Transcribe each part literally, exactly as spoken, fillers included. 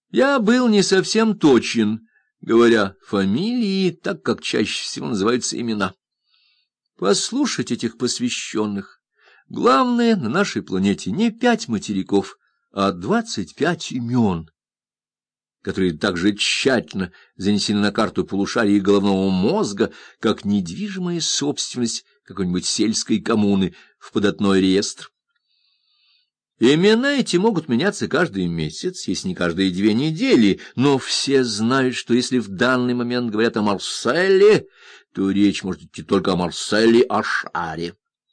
Я был не совсем точен, говоря фамилии, так как чаще всего называются имена. Послушать этих посвященных. Главное, на нашей планете не пять материков, а двадцать пять имен, которые так же тщательно занесены на карту полушарий головного мозга, как недвижимая собственность какой-нибудь сельской коммуны в податной реестр. Имена эти могут меняться каждый месяц, если не каждые две недели, но все знают, что если в данный момент говорят о Марселе, то речь может идти только о Марселе Ашаре.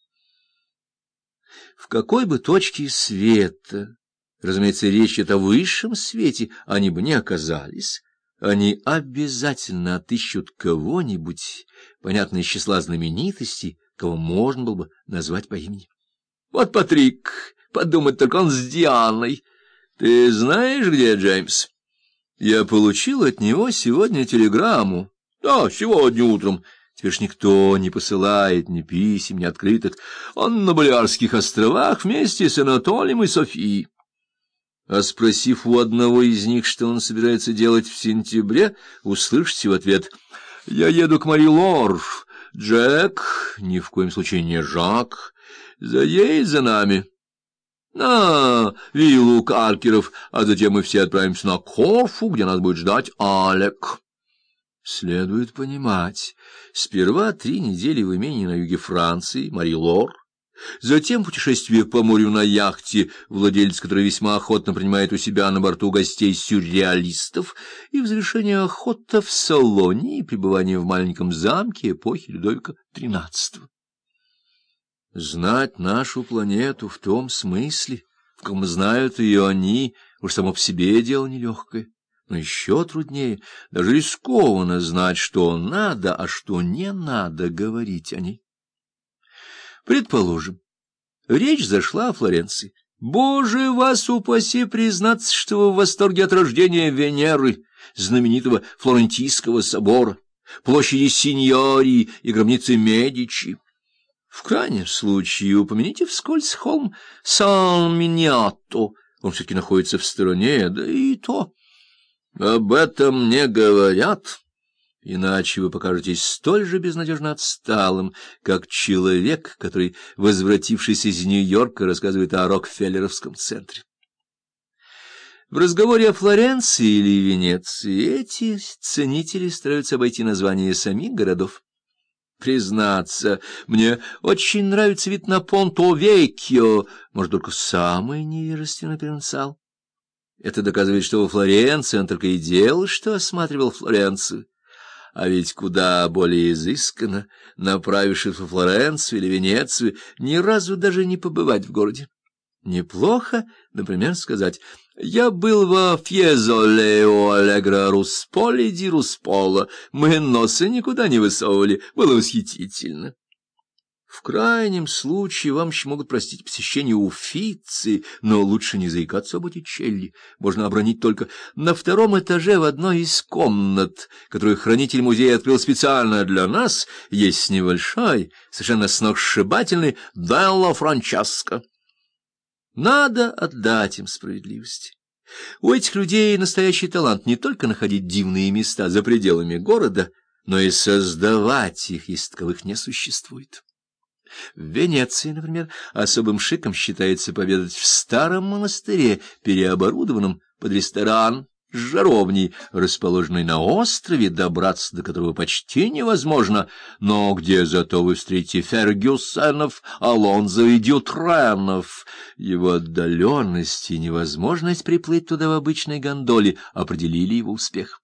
В какой бы точке света, разумеется, речь идет о высшем свете, они бы не оказались, они обязательно отыщут кого-нибудь, понятно, из числа знаменитостей, кого можно было бы назвать по имени. Вот Патрик, подумать только, он с Дианой. Ты знаешь, где Джеймс? Я получил от него сегодня телеграмму. Да, сегодня утром. Теперь ж никто не посылает ни писем, ни открыток. Он на Балиарских островах вместе с Анатолием и Софией. А спросив у одного из них, что он собирается делать в сентябре, услышите в ответ: «Я еду к Мари Лор. Джек, ни в коем случае не Жак, заедет за нами на виллу Каркеров, а затем мы все отправимся на Корфу, где нас будет ждать Алек». Следует понимать, сперва три недели в имении на юге Франции, Мари Лор, затем путешествие по морю на яхте, владелец которой весьма охотно принимает у себя на борту гостей-сюрреалистов, и в завершение охота в салоне и пребывание в маленьком замке эпохи Людовика тринадцатого. Знать нашу планету в том смысле, в каком знают ее они, уж само по себе дело нелегкое. Но еще труднее, даже рискованно знать, что надо, а что не надо говорить о ней. Предположим, речь зашла о Флоренции. Боже, вас упаси признаться, что вы в восторге от рождения Венеры, знаменитого Флорентийского собора, площади Синьории и гробницы Медичи. В крайнем случае упомяните вскользь холм Сан-Миньято. Он все-таки находится в стороне, да и то. Об этом не говорят, иначе вы покажетесь столь же безнадежно отсталым, как человек, который, возвратившись из Нью-Йорка, рассказывает о Рокфеллеровском центре. В разговоре о Флоренции или Венеции эти ценители стараются обойти названия самих городов. Признаться, мне очень нравится вид на Понто-Веккио, может, только самый невежественный провинциал. Это доказывает, что во Флоренции он только и делал, что осматривал Флоренцию. А ведь куда более изысканно, направившись во Флоренцию или Венецию, ни разу даже не побывать в городе. Неплохо, например, сказать: «Я был во Фьезоле о Аллегро Русполе ди Руспола, мы носа никуда не высовывали, было восхитительно». В крайнем случае вам еще могут простить посещение Уффици, но лучше не заикаться об Боттичелли. Можно обронить только: на втором этаже в одной из комнат, которую хранитель музея открыл специально для нас, есть небольшой, совершенно сногсшибательный Делла Франческо. Надо отдать им справедливости. У этих людей настоящий талант не только находить дивные места за пределами города, но и создавать их, если таковых не существует. В Венеции, например, особым шиком считается пообедать в старом монастыре, переоборудованном под ресторан с жаровней, расположенной на острове, добраться до которого почти невозможно, но где зато вы встретите Фергюсонов, Алонзо и Дютренов. Его отдаленность и невозможность приплыть туда в обычной гондоле определили его успех.